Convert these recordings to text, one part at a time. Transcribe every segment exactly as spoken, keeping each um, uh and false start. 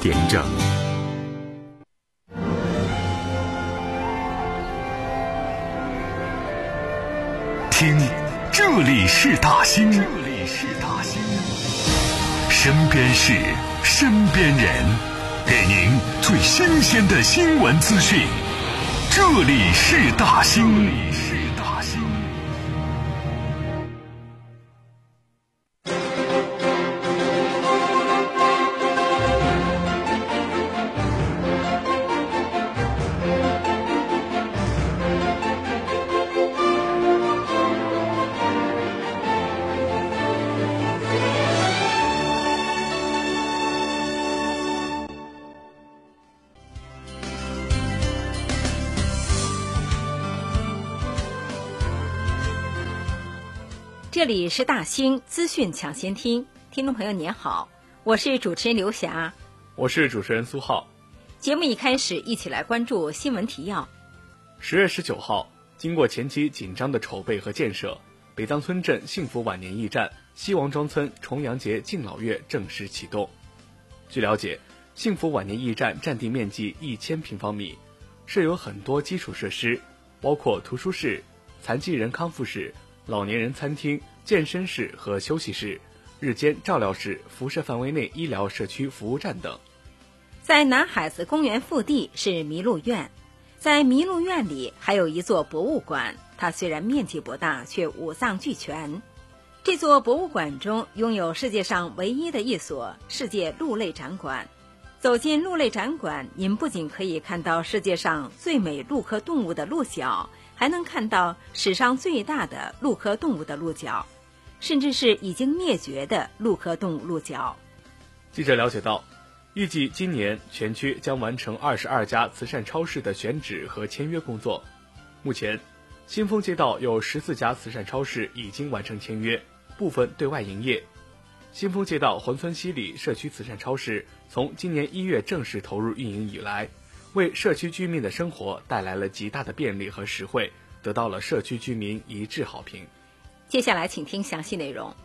点整。听，这里是大兴，这里是大兴，身边事，身边人，给您最新鲜的新闻资讯。这里是大兴，这里是大兴。 这里是大兴资讯抢先听，听众朋友您好，我是主持人刘霞， 我是主持人苏浩。 节目一开始，一起来关注新闻提要。 十月十九号，经过前期紧张的筹备和建设，北藏村镇幸福晚年驿站西王庄村重阳节敬老月正式启动。据了解，幸福晚年驿站占地面积一千平方米，设有很多基础设施，包括图书室、残疾人康复室、老年人餐厅、健身室和休息室、日间照料室、辐射范围内医疗社区服务站等。 在南海子公园腹地是麋鹿院，在麋鹿院里还有一座博物馆，它虽然面积不大，却五脏俱全。这座博物馆中拥有世界上唯一的一所世界鹿类展馆。走进鹿类展馆，您不仅可以看到世界上最美鹿科动物的鹿角，还能看到史上最大的鹿科动物的鹿角，甚至是已经灭绝的鹿科动物鹿角。 记者了解到，预计今年全区将完成二十二家慈善超市的选址和签约工作。目前，新丰街道有十四家慈善超市已经完成签约，部分对外营业。新丰街道珲村西里社区慈善超市从今年一月正式投入运营以来，为社区居民的生活带来了极大的便利和实惠，得到了社区居民一致好评。 接下来请听详细内容。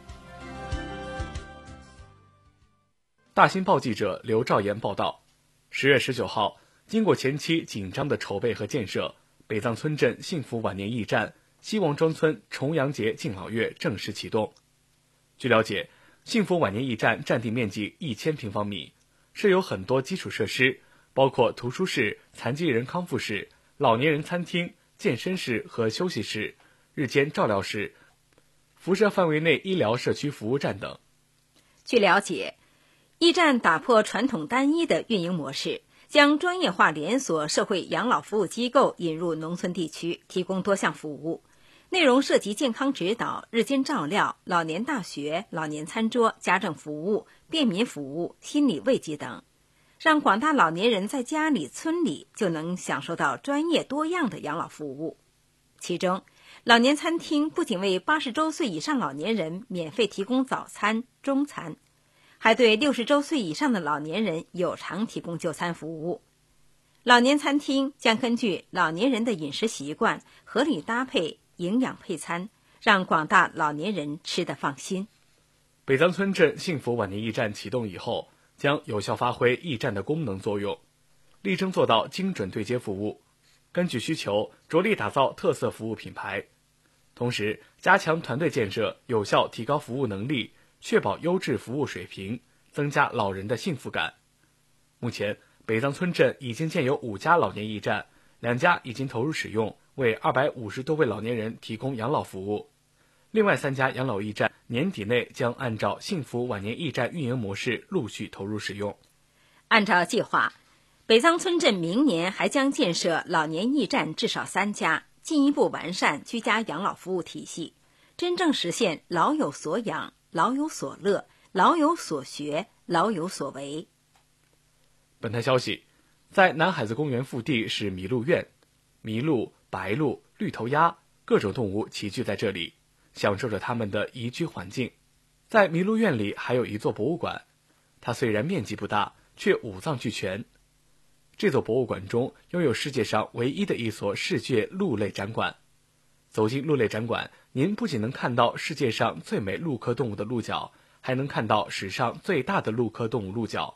大新报记者刘兆岩报道，十月十九号，经过前期紧张的筹备和建设，北藏村镇幸福晚年驿站西王庄村重阳节敬老月正式启动。据了解，幸福晚年驿站占地面积一千平方米，设有很多基础设施，包括图书室、残疾人康复室、老年人餐厅、健身室和休息室、日间照料室、辐射范围内医疗社区服务站等。 据了解，驿站打破传统单一的运营模式，将专业化连锁社会养老服务机构引入农村地区，提供多项服务，内容涉及健康指导、日间照料、老年大学、老年餐桌、家政服务、便民服务、心理慰藉等，让广大老年人在家里、村里就能享受到专业多样的养老服务。其中，老年餐厅不仅为八十周岁以上老年人免费提供早餐、中餐，还对六十周岁以上的老年人有偿提供就餐服务。老年餐厅将根据老年人的饮食习惯，合理搭配营养配餐，让广大老年人吃得放心。 北藏村镇幸福晚年驿站启动以后，将有效发挥驿站的功能作用，力争做到精准对接服务，根据需求着力打造特色服务品牌，同时加强团队建设，有效提高服务能力，确保优质服务水平，增加老人的幸福感。目前，北藏村镇已经建有五家老年驿站，两家已经投入使用，为二百五十多位老年人提供养老服务。另外三家养老驿站年底内将按照幸福晚年驿站运营模式陆续投入使用。 按照计划，北藏村镇明年还将建设老年驿站至少三家，进一步完善居家养老服务体系，真正实现老有所养、老有所乐、老有所学、老有所为。 本台消息，在南海子公园腹地是麋鹿院，麋鹿、白鹿、绿头鸭各种动物齐聚在这里，享受着它们的宜居环境。在麋鹿院里还有一座博物馆，它虽然面积不大，却五脏俱全。这座博物馆中拥有世界上唯一的一所世界鹿类展馆。走进鹿类展馆，您不仅能看到世界上最美鹿科动物的鹿角，还能看到史上最大的鹿科动物鹿角，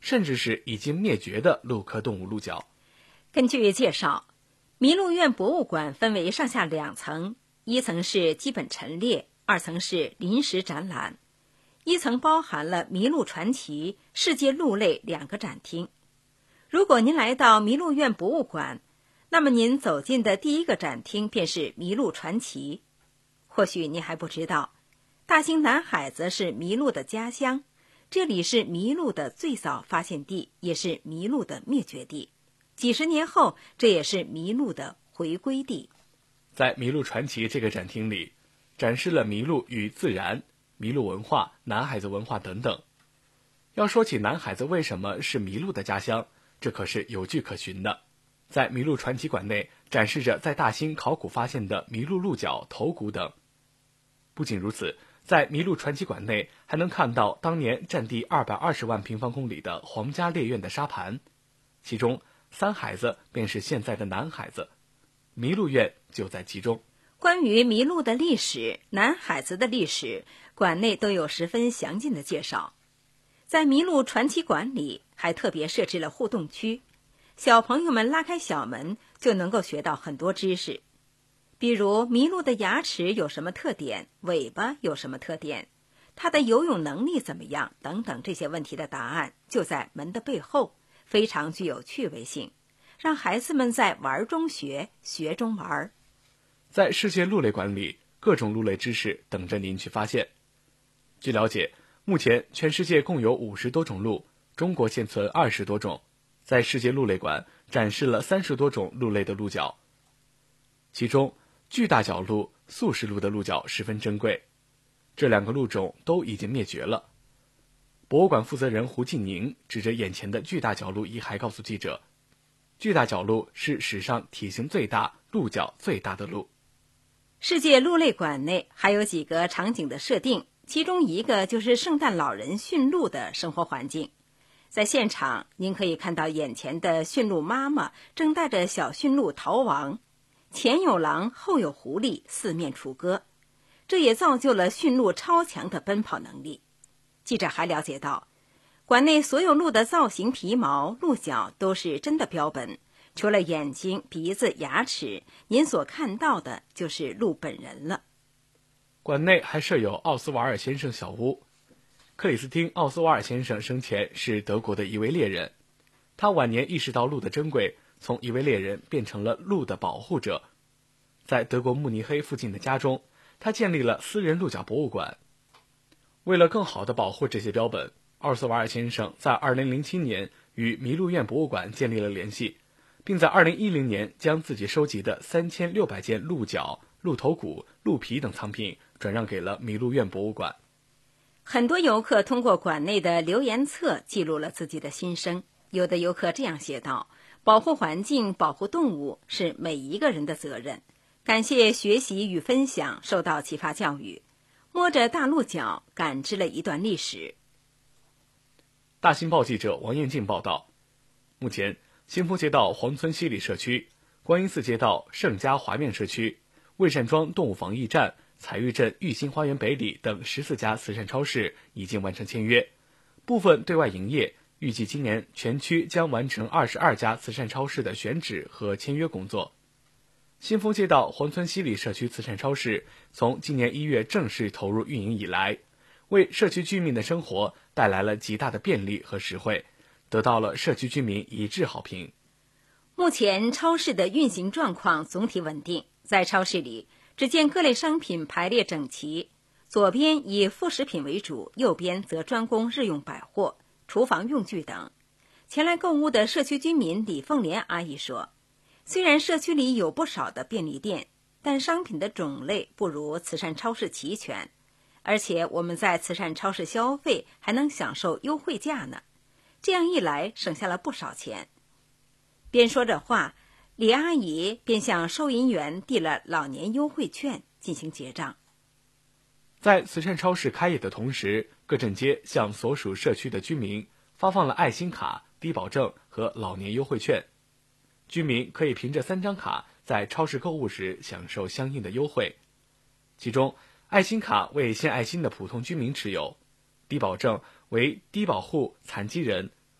甚至是已经灭绝的鹿科动物鹿角。 根据介绍，麋鹿院博物馆分为上下两层，一层是基本陈列，二层是临时展览。一层包含了麋鹿传奇、世界鹿类两个展厅。如果您来到麋鹿院博物馆，那么您走进的第一个展厅便是麋鹿传奇。或许您还不知道，大兴南海子是麋鹿的家乡，这里是麋鹿的最早发现地，也是麋鹿的灭绝地。几十年后，这也是麋鹿的回归地。 在麋鹿传奇这个展厅里，展示了麋鹿与自然、麋鹿文化、南海子文化等等。要说起南海子为什么是麋鹿的家乡，这可是有据可循的。在麋鹿传奇馆内展示着在大兴考古发现的麋鹿鹿角、头骨等。不仅如此，在麋鹿传奇馆内还能看到当年占地二百二十万平方公里的皇家猎苑的沙盘，其中三海子便是现在的南海子，麋鹿院就在其中。 关于麋鹿的历史、南海子的历史，馆内都有十分详尽的介绍。在麋鹿传奇馆里还特别设置了互动区，小朋友们拉开小门就能够学到很多知识，比如麋鹿的牙齿有什么特点，尾巴有什么特点，它的游泳能力怎么样等等，这些问题的答案就在门的背后，非常具有趣味性，让孩子们在玩中学，学中玩。 在世界鹿类馆里，各种鹿类知识等着您去发现。据了解，目前全世界共有五十多种鹿，中国现存二十多种。在世界鹿类馆展示了三十多种鹿类的鹿角，其中巨大角鹿、素食鹿的鹿角十分珍贵，这两个鹿种都已经灭绝了。博物馆负责人胡继宁指着眼前的巨大角鹿遗骸告诉记者，巨大角鹿是史上体型最大、鹿角最大的鹿。 世界鹿类馆内还有几个场景的设定，其中一个就是圣诞老人驯鹿的生活环境。在现场，您可以看到眼前的驯鹿妈妈正带着小驯鹿逃亡，前有狼，后有狐狸，四面楚歌，这也造就了驯鹿超强的奔跑能力。记者还了解到，馆内所有鹿的造型、皮毛、鹿角都是真的标本，除了眼睛、鼻子、牙齿，您所看到的就是鹿本人了。 馆内还设有奥斯瓦尔先生小屋。克里斯汀·奥斯瓦尔先生生前是德国的一位猎人，他晚年意识到鹿的珍贵，从一位猎人变成了鹿的保护者。在德国慕尼黑附近的家中，他建立了私人鹿角博物馆。为了更好地保护这些标本，奥斯瓦尔先生在二零零七年与麋鹿院博物馆建立了联系，并在二零一零年将自己收集的三千六百件鹿角、鹿头骨、鹿皮等藏品转让给了麋鹿院博物馆。 很多游客通过馆内的留言册记录了自己的心声，有的游客这样写道：保护环境、保护动物是每一个人的责任，感谢学习与分享，受到启发教育，摸着大鹿角感知了一段历史。 大新报记者王彦静报道，目前新丰街道黄村西里社区、观音寺街道盛家华苑社区、魏善庄动物防疫站、彩玉镇玉兴花园北里等十四家慈善超市已经完成签约，部分对外营业，预计今年全区将完成二十二家慈善超市的选址和签约工作。新丰街道黄村西里社区慈善超市从今年一月正式投入运营以来，为社区居民的生活带来了极大的便利和实惠，得到了社区居民一致好评。 目前超市的运行状况总体稳定，在超市里只见各类商品排列整齐，左边以副食品为主，右边则专供日用百货、厨房用具等。前来购物的社区居民李凤莲阿姨说，虽然社区里有不少的便利店，但商品的种类不如慈善超市齐全，而且我们在慈善超市消费还能享受优惠价呢，这样一来省下了不少钱。边说着话，李阿姨便向收银员递了老年优惠券进行结账。 在慈善超市开业的同时，各镇街向所属社区的居民发放了爱心卡、低保证和老年优惠券，居民可以凭着三张卡在超市购物时享受相应的优惠。其中，爱心卡为献爱心的普通居民持有，低保证为低保户、残疾人、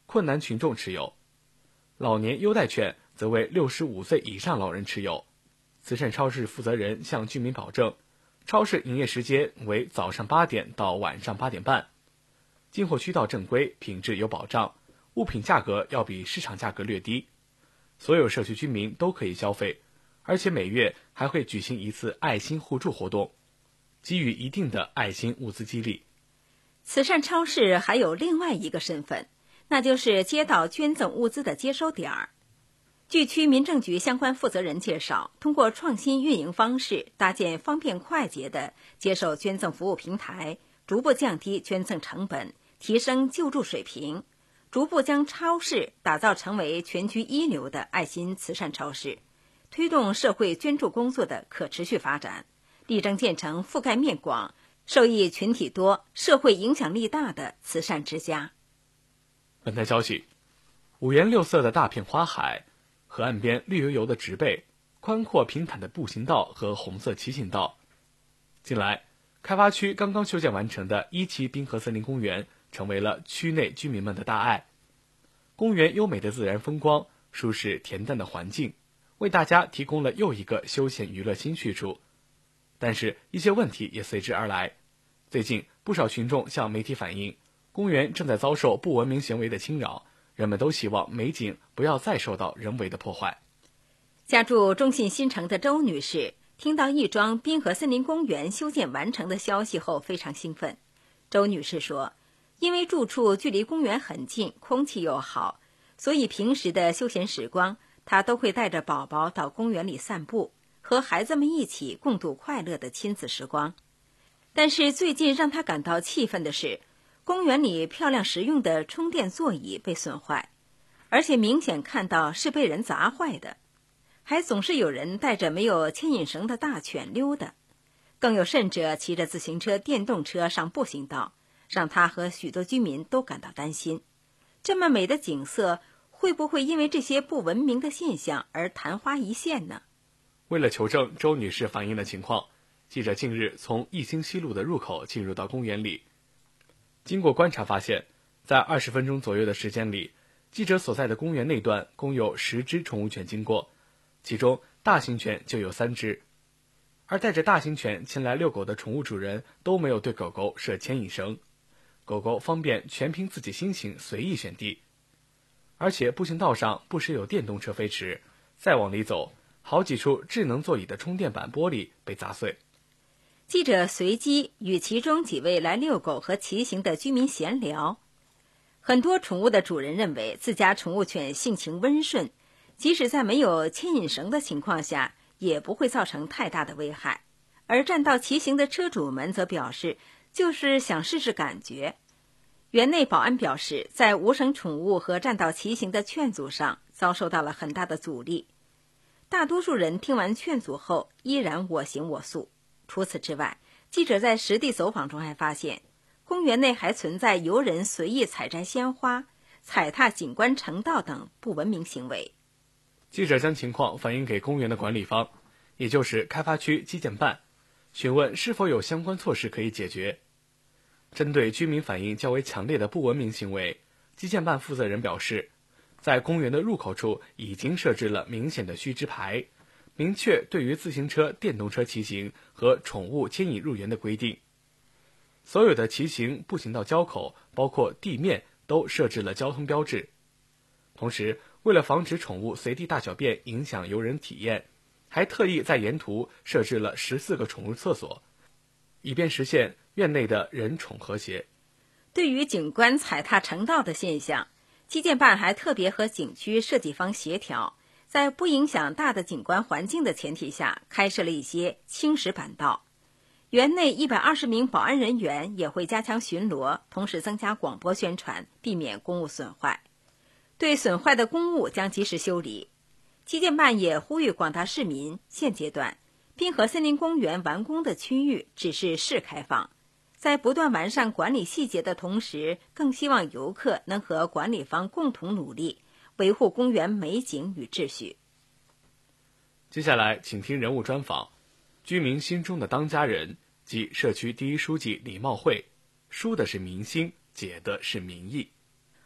困难群众持有。老年优待券则为六十五岁以上老人持有。慈善超市负责人向居民保证，超市营业时间为早上八点到晚上八点半，进货渠道正规，品质有保障，物品价格要比市场价格略低。所有社区居民都可以消费，而且每月还会举行一次爱心互助活动，给予一定的爱心物资激励。 慈善超市还有另外一个身份，那就是街道捐赠物资的接收点儿。据区民政局相关负责人介绍，通过创新运营方式，搭建方便快捷的接受捐赠服务平台，逐步降低捐赠成本，提升救助水平，逐步将超市打造成为全区一流的爱心慈善超市，推动社会捐助工作的可持续发展，力争建成覆盖面广、受益群体多、社会影响力大的慈善之家。 本台消息，五颜六色的大片花海，河岸边绿油油的植被，宽阔平坦的步行道和红色骑行道。近来，开发区刚刚修建完成的一期滨河森林公园成为了区内居民们的大爱。公园优美的自然风光，舒适恬淡的环境，为大家提供了又一个休闲娱乐新去处。但是，一些问题也随之而来。最近，不少群众向媒体反映，公园正在遭受不文明行为的侵扰，人们都希望美景不要再受到人为的破坏。 家住中信新城的周女士听到亦庄滨河森林公园修建完成的消息后非常兴奋。周女士说，因为住处距离公园很近，空气又好，所以平时的休闲时光，她都会带着宝宝到公园里散步，和孩子们一起共度快乐的亲子时光。但是最近让她感到气愤的是，公园里漂亮实用的充电座椅被损坏，而且明显看到是被人砸坏的，还总是有人带着没有牵引绳的大犬溜达，更有甚者骑着自行车、电动车上步行道，让他和许多居民都感到担心。这么美的景色，会不会因为这些不文明的现象而昙花一现呢？ 为了求证周女士反映的情况，记者近日从义兴西路的入口进入到公园里。经过观察发现，在二十分钟左右的时间里，记者所在的公园内段共有十只宠物犬经过，其中大型犬就有三只。而带着大型犬前来遛狗的宠物主人都没有对狗狗设牵引绳，狗狗方便全凭自己心情随意选地。而且步行道上不时有电动车飞驰，再往里走，好几处智能座椅的充电板玻璃被砸碎。 记者随机与其中几位来遛狗和骑行的居民闲聊，很多宠物的主人认为自家宠物犬性情温顺，即使在没有牵引绳的情况下，也不会造成太大的危害。而占道骑行的车主们则表示，就是想试试感觉。园内保安表示，在无绳宠物和占道骑行的劝阻上遭受到了很大的阻力，大多数人听完劝阻后依然我行我素。除此之外，记者在实地走访中还发现，公园内还存在游人随意采摘鲜花、踩踏景观城道等不文明行为。 记者将情况反映给公园的管理方，也就是开发区基建办，询问是否有相关措施可以解决。针对居民反映较为强烈的不文明行为，基建办负责人表示，在公园的入口处已经设置了明显的须知牌，明确对于自行车、电动车骑行和宠物牵引入园的规定。所有的骑行、步行道交口，包括地面，都设置了交通标志。同时，为了防止宠物随地大小便影响游人体验，还特意在沿途设置了十四个宠物厕所，以便实现院内的人宠和谐。 对于景观踩踏城道的现象，基建办还特别和景区设计方协调，在不影响大的景观环境的前提下，开设了一些青石板道。园内一百二十名保安人员也会加强巡逻，同时增加广播宣传，避免公物损坏。对损坏的公物将及时修理。基建办也呼吁广大市民，现阶段滨河森林公园完工的区域只是试开放，在不断完善管理细节的同时，更希望游客能和管理方共同努力，维护公园美景与秩序。 接下来请听人物专访，居民心中的当家人即社区第一书记李茂慧，书的是民心，解的是民意。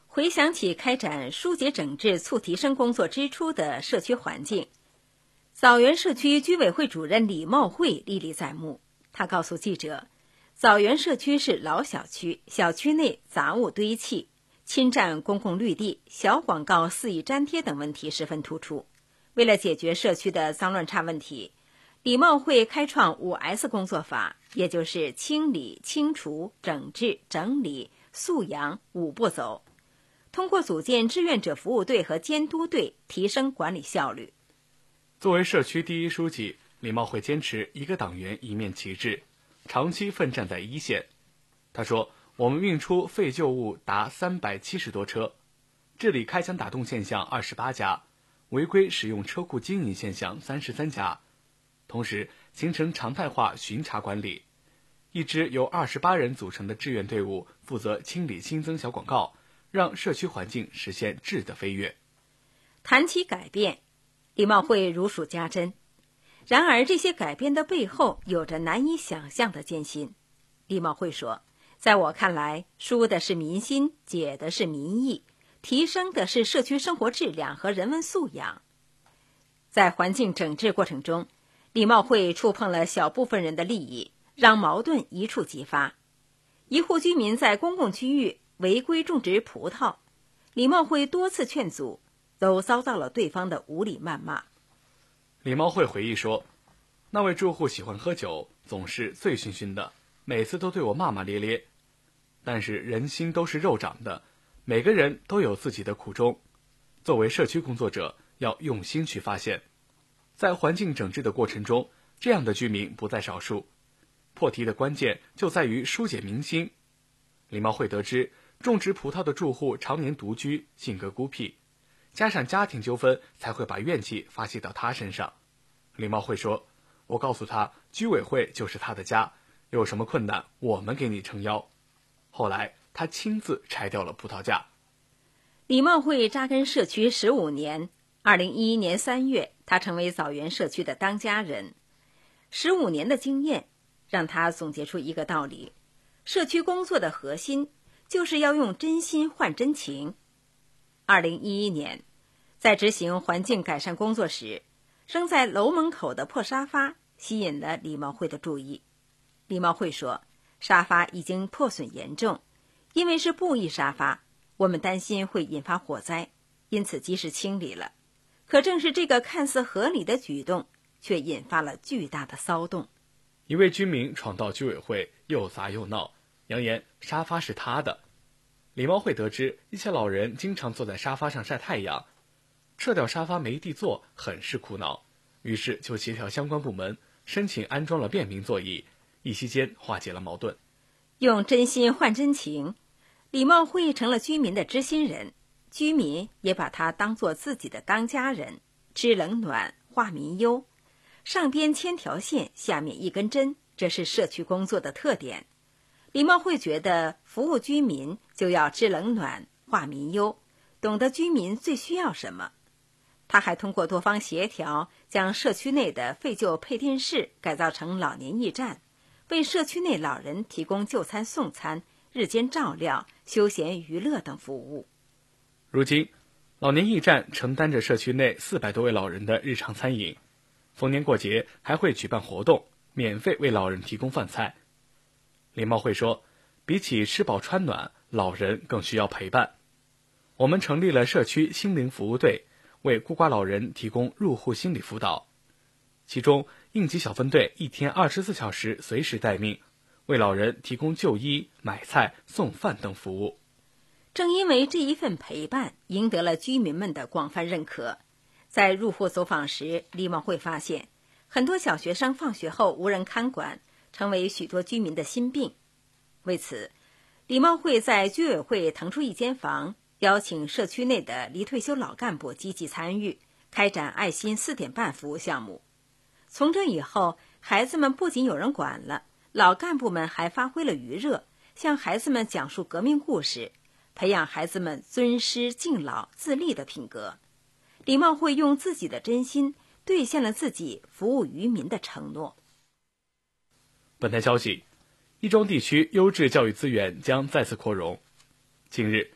回想起开展疏解整治促提升工作之初的社区环境，枣园社区居委会主任李茂慧历历在目。他告诉记者，枣园社区是老小区，小区内杂物堆砌、侵占公共绿地、小广告肆意粘贴等问题十分突出。为了解决社区的脏乱差问题，李茂慧开创五 S 工作法，也就是清理、清除、整治、整理、素养五步走，通过组建志愿者服务队和监督队，提升管理效率。 作为社区第一书记，李茂慧坚持一个党员一面旗帜，长期奋战在一线。他说，我们运出废旧物达三百七十多车，治理开枪打洞现象二十八家，违规使用车库经营现象三十三家，同时形成常态化巡查管理。一支由二十八人组成的志愿队伍负责清理新增小广告，让社区环境实现质的飞跃。 谈起改变，李茂慧如数家珍。然而这些改变的背后有着难以想象的艰辛。李茂慧说，在我看来，疏的是民心，解的是民意，提升的是社区生活质量和人文素养。在环境整治过程中，李茂慧触碰了小部分人的利益，让矛盾一触即发。一户居民在公共区域违规种植葡萄，李茂慧多次劝阻，都遭到了对方的无理谩骂。 李茂慧回忆说，那位住户喜欢喝酒，总是醉醺醺的，每次都对我骂骂咧咧。但是人心都是肉长的，每个人都有自己的苦衷。作为社区工作者，要用心去发现。在环境整治的过程中，这样的居民不在少数。破题的关键就在于疏解民心。李茂慧得知，种植葡萄的住户常年独居，性格孤僻，加上家庭纠纷，才会把怨气发泄到他身上。李茂慧说，我告诉他，居委会就是他的家，有什么困难我们给你撑腰。后来他亲自拆掉了葡萄架。 李茂慧扎根社区十五年，二零一一年三月，他成为枣园社区的当家人。十五年的经验让他总结出一个道理，社区工作的核心就是要用真心换真情。二零一一年，在执行环境改善工作时，扔在楼门口的破沙发吸引了李茂慧的注意。李茂慧说，沙发已经破损严重，因为是布艺沙发，我们担心会引发火灾，因此及时清理了。可正是这个看似合理的举动，却引发了巨大的骚动。 一位居民闯到居委会，又砸又闹，扬言沙发是他的。李茂慧得知一些老人经常坐在沙发上晒太阳，撤掉沙发没地坐，很是苦恼，于是就协调相关部门申请安装了便民座椅，一夕间化解了矛盾。 用真心换真情，李茂慧成了居民的知心人，居民也把他当作自己的当家人，知冷暖，化民忧。上边牵条线，下面一根针，这是社区工作的特点。李茂慧觉得服务居民就要知冷暖，化民忧，懂得居民最需要什么。他还通过多方协调，将社区内的废旧配电室改造成老年驿站，为社区内老人提供就餐送餐、日间照料、休闲娱乐等服务。 如今，老年驿站承担着社区内四百多位老人的日常餐饮，逢年过节还会举办活动，免费为老人提供饭菜。李茂慧说，比起吃饱穿暖，老人更需要陪伴。我们成立了社区心灵服务队，为孤寡老人提供入户心理辅导。其中，应急小分队一天二十四小时随时待命，为老人提供就医、买菜、送饭等服务。 正因为这一份陪伴，赢得了居民们的广泛认可。在入户走访时，李茂慧发现，很多小学生放学后无人看管，成为许多居民的心病。为此，李茂慧在居委会腾出一间房，邀请社区内的离退休老干部积极参与，开展爱心四点半服务项目。从这以后，孩子们不仅有人管了，老干部们还发挥了余热，向孩子们讲述革命故事，培养孩子们尊师敬老、自立的品格。李茂慧用自己的真心兑现了自己服务于民的承诺。 本台消息，亦庄地区优质教育资源将再次扩容。近日，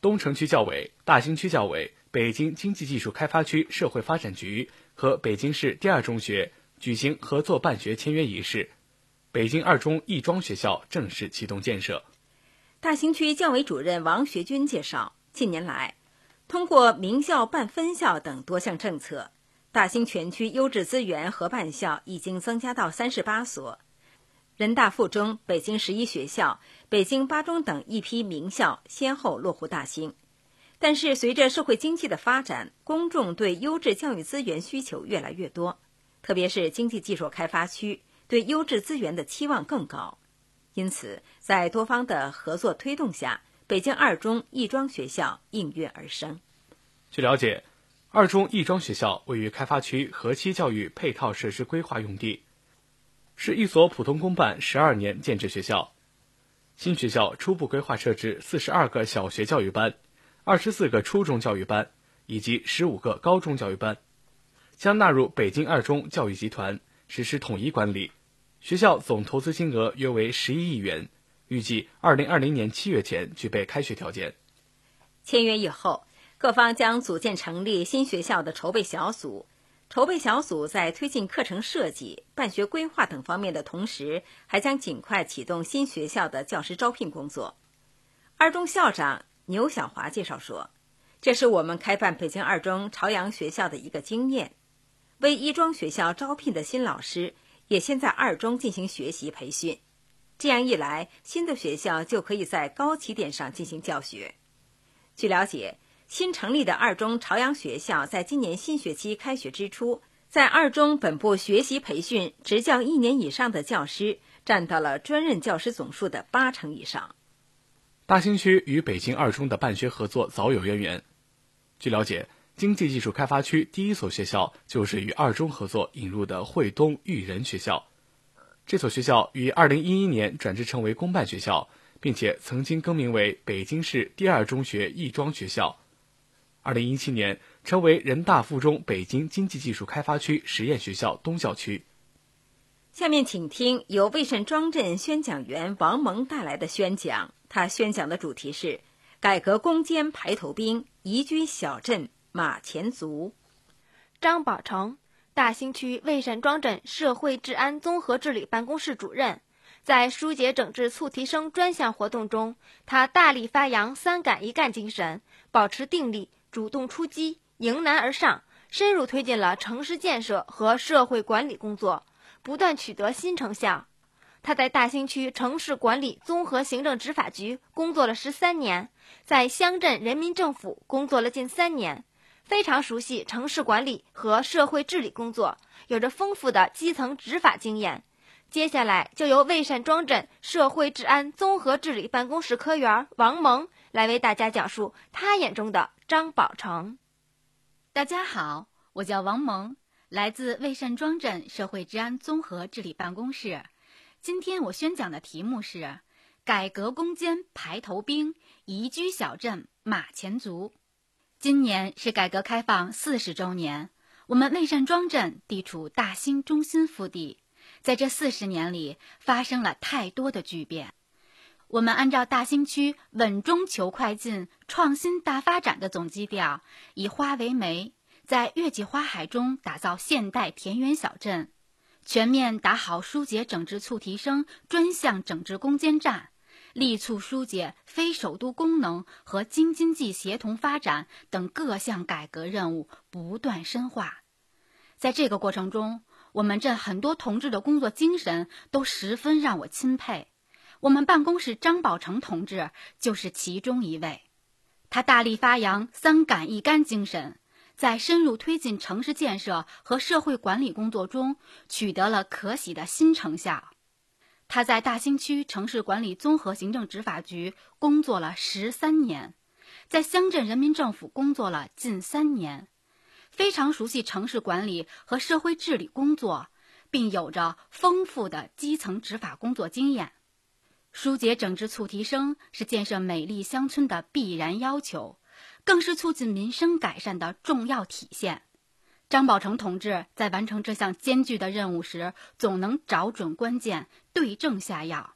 东城区教委、大兴区教委、北京经济技术开发区社会发展局和北京市第二中学举行合作办学签约仪式，北京二中亦庄学校正式启动建设。 大兴区教委主任王学军介绍，近年来，通过名校办分校等多项政策，大兴全区优质资源合办校已经增加到三十八所。人大附中、北京十一学校、北京八中等一批名校先后落户大兴。但是随着社会经济的发展，公众对优质教育资源需求越来越多，特别是经济技术开发区对优质资源的期望更高。因此，在多方的合作推动下，北京二中亦庄学校应运而生。 据了解，二中亦庄学校位于开发区河西教育配套设施规划用地，是一所普通公办十二年建制学校。新学校初步规划设置四十二个小学教育班、二十四个初中教育班以及十五个高中教育班，将纳入北京二中教育集团，实施统一管理。学校总投资金额约为十一亿元，预计二零二零年七月前具备开学条件。 签约以后，各方将组建成立新学校的筹备小组。筹备小组在推进课程设计、办学规划等方面的同时，还将尽快启动新学校的教师招聘工作。二中校长牛小华介绍说，这是我们开办北京二中朝阳学校的一个经验。为亦庄学校招聘的新老师也先在二中进行学习培训，这样一来，新的学校就可以在高起点上进行教学。据了解，新成立的二中朝阳学校在今年新学期开学之初，在二中本部学习培训执教一年以上的教师占到了专任教师总数的八成以上。 大兴区与北京二中的办学合作早有渊源。据了解，经济技术开发区第一所学校就是与二中合作引入的汇东育仁学校。这所学校于二零一一年转制成为公办学校，并且曾经更名为北京市第二中学亦庄学校。二零一七年成为人大附中北京经济技术开发区实验学校东校区。 下面请听由魏慎庄镇宣讲员王蒙带来的宣讲，他宣讲的主题是改革攻坚排头兵，宜居小镇马前卒。 张宝成，大兴区魏慎庄镇社会治安综合治理办公室主任，在疏解整治促提升专项活动中，他大力发扬三敢一干精神，保持定力，主动出击，迎难而上，深入推进了城市建设和社会管理工作，不断取得新成效。他在大兴区城市管理综合行政执法局工作了十三年，在乡镇人民政府工作了近三年，非常熟悉城市管理和社会治理工作，有着丰富的基层执法经验。接下来就由魏慎庄镇社会治安综合治理办公室科员王蒙来为大家讲述他眼中的张宝成。 大家好，我叫王蒙，来自魏慎庄镇社会治安综合治理办公室。今天我宣讲的题目是改革攻坚排头兵，宜居小镇马前卒。今年是改革开放四十周年，我们魏慎庄镇地处大兴中心腹地，在这四十年里发生了太多的巨变。我们按照大兴区稳中求快进、创新大发展的总基调，以花为媒，在月季花海中打造现代田园小镇，全面打好疏解整治促提升专项整治攻坚战，力促疏解非首都功能和京津冀协同发展等各项改革任务不断深化。在这个过程中，我们镇很多同志的工作精神都十分让我钦佩，我们办公室张宝成同志就是其中一位。他大力发扬三敢一干精神，在深入推进城市建设和社会管理工作中取得了可喜的新成效。他在大兴区城市管理综合行政执法局工作了十三年，在乡镇人民政府工作了近三年，非常熟悉城市管理和社会治理工作，并有着丰富的基层执法工作经验。疏解整治促提升是建设美丽乡村的必然要求，更是促进民生改善的重要体现。张宝成同志在完成这项艰巨的任务时，总能找准关键，对症下药。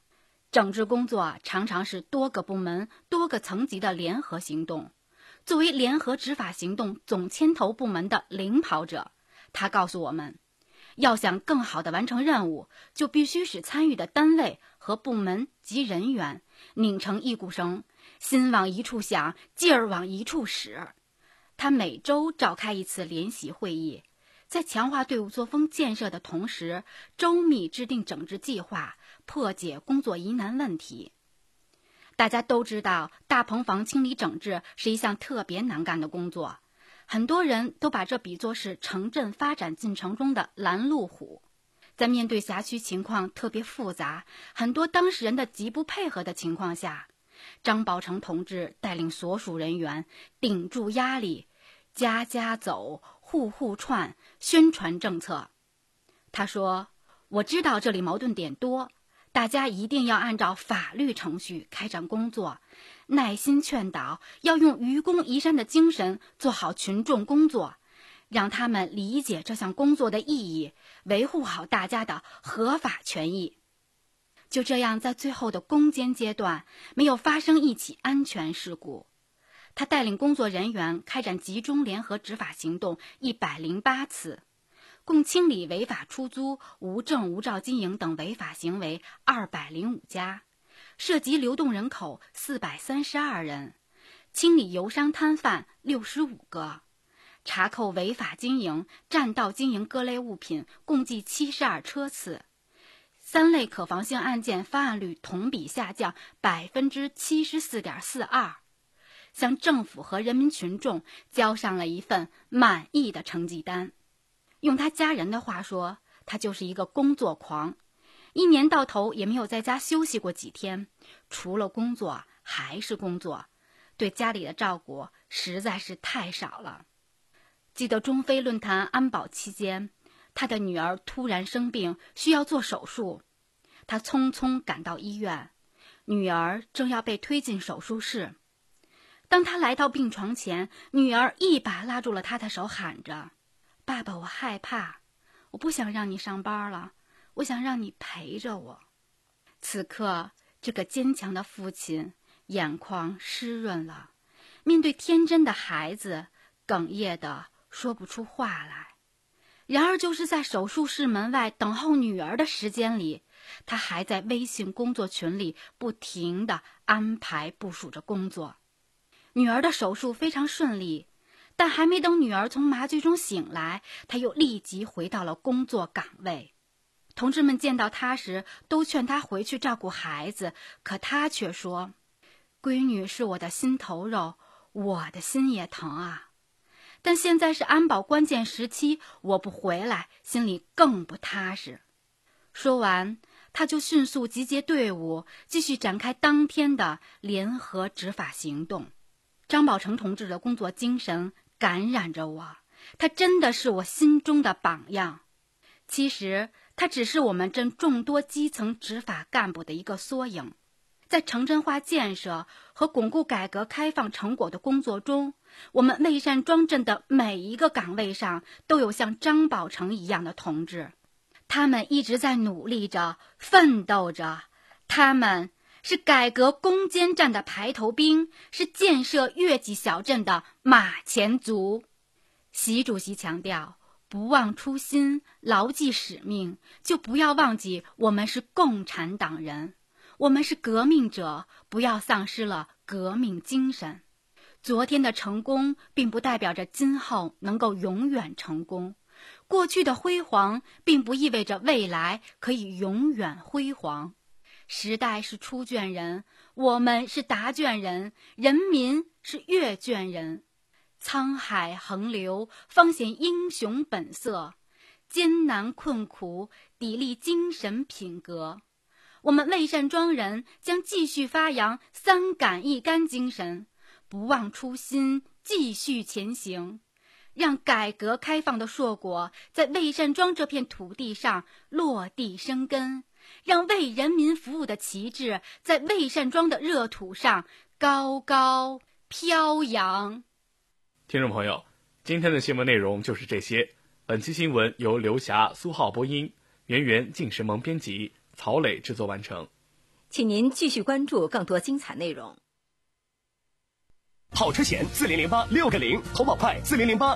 整治工作常常是多个部门、多个层级的联合行动。作为联合执法行动总牵头部门的领跑者，他告诉我们，要想更好地完成任务，就必须使参与的单位和部门及人员拧成一股绳，心往一处想，劲儿往一处使。他每周召开一次联席会议，在强化队伍作风建设的同时，周密制定整治计划，破解工作疑难问题。大家都知道，大棚房清理整治是一项特别难干的工作，很多人都把这比作是城镇发展进程中的拦路虎。在面对辖区情况特别复杂，很多当事人的极不配合的情况下，张宝成同志带领所属人员顶住压力，家家走，户户串，宣传政策。他说，我知道这里矛盾点多，大家一定要按照法律程序开展工作，耐心劝导，要用愚公移山的精神做好群众工作，让他们理解这项工作的意义，维护好大家的合法权益。就这样，在最后的攻坚阶段，没有发生一起安全事故。他带领工作人员开展集中联合执法行动一百零八次，共清理违法出租、无证无照经营等违法行为二百零五家，涉及流动人口四百三十二人，清理游商摊贩六十五个，查扣违法经营、占道经营各类物品共计七十二车次。三类可防性案件发案率同比下降百分之七十四点四二，向政府和人民群众交上了一份满意的成绩单。用他家人的话说，他就是一个工作狂，一年到头也没有在家休息过几天，除了工作还是工作，对家里的照顾实在是太少了。记得中非论坛安保期间，他的女儿突然生病，需要做手术，他匆匆赶到医院，女儿正要被推进手术室。当他来到病床前，女儿一把拉住了他的手，喊着，爸爸，我害怕，我不想让你上班了，我想让你陪着我。此刻，这个坚强的父亲眼眶湿润了，面对天真的孩子，哽咽的说不出话来。然而就是在手术室门外等候女儿的时间里，他还在微信工作群里不停地安排部署着工作。女儿的手术非常顺利，但还没等女儿从麻醉中醒来，他又立即回到了工作岗位。同志们见到他时都劝他回去照顾孩子，可他却说，闺女是我的心头肉，我的心也疼啊。但现在是安保关键时期，我不回来，心里更不踏实。说完，他就迅速集结队伍，继续展开当天的联合执法行动。张宝成同志的工作精神感染着我，他真的是我心中的榜样。其实，他只是我们镇众多基层执法干部的一个缩影。在城镇化建设和巩固改革开放成果的工作中，我们魏善庄镇的每一个岗位上都有像张宝成一样的同志，他们一直在努力着，奋斗着，他们是改革攻坚战的排头兵，是建设越级小镇的马前卒。习主席强调，不忘初心，牢记使命，就不要忘记我们是共产党人，我们是革命者，不要丧失了革命精神。昨天的成功并不代表着今后能够永远成功，过去的辉煌并不意味着未来可以永远辉煌。时代是出卷人，我们是答卷人，人民是阅卷人。沧海横流，方显英雄本色；艰难困苦，砥砺精神品格。我们魏善庄人将继续发扬三杆一杆精神，不忘初心，继续前行，让改革开放的硕果在魏善庄这片土地上落地生根，让为人民服务的旗帜在魏善庄的热土上高高飘扬。 听众朋友，今天的新闻内容就是这些。本期新闻由刘霞、苏浩播音，圆圆、靳石萌编辑，曹磊制作完成。 请您继续关注更多精彩内容。 跑车险四零零八六个零，投保快四零零八。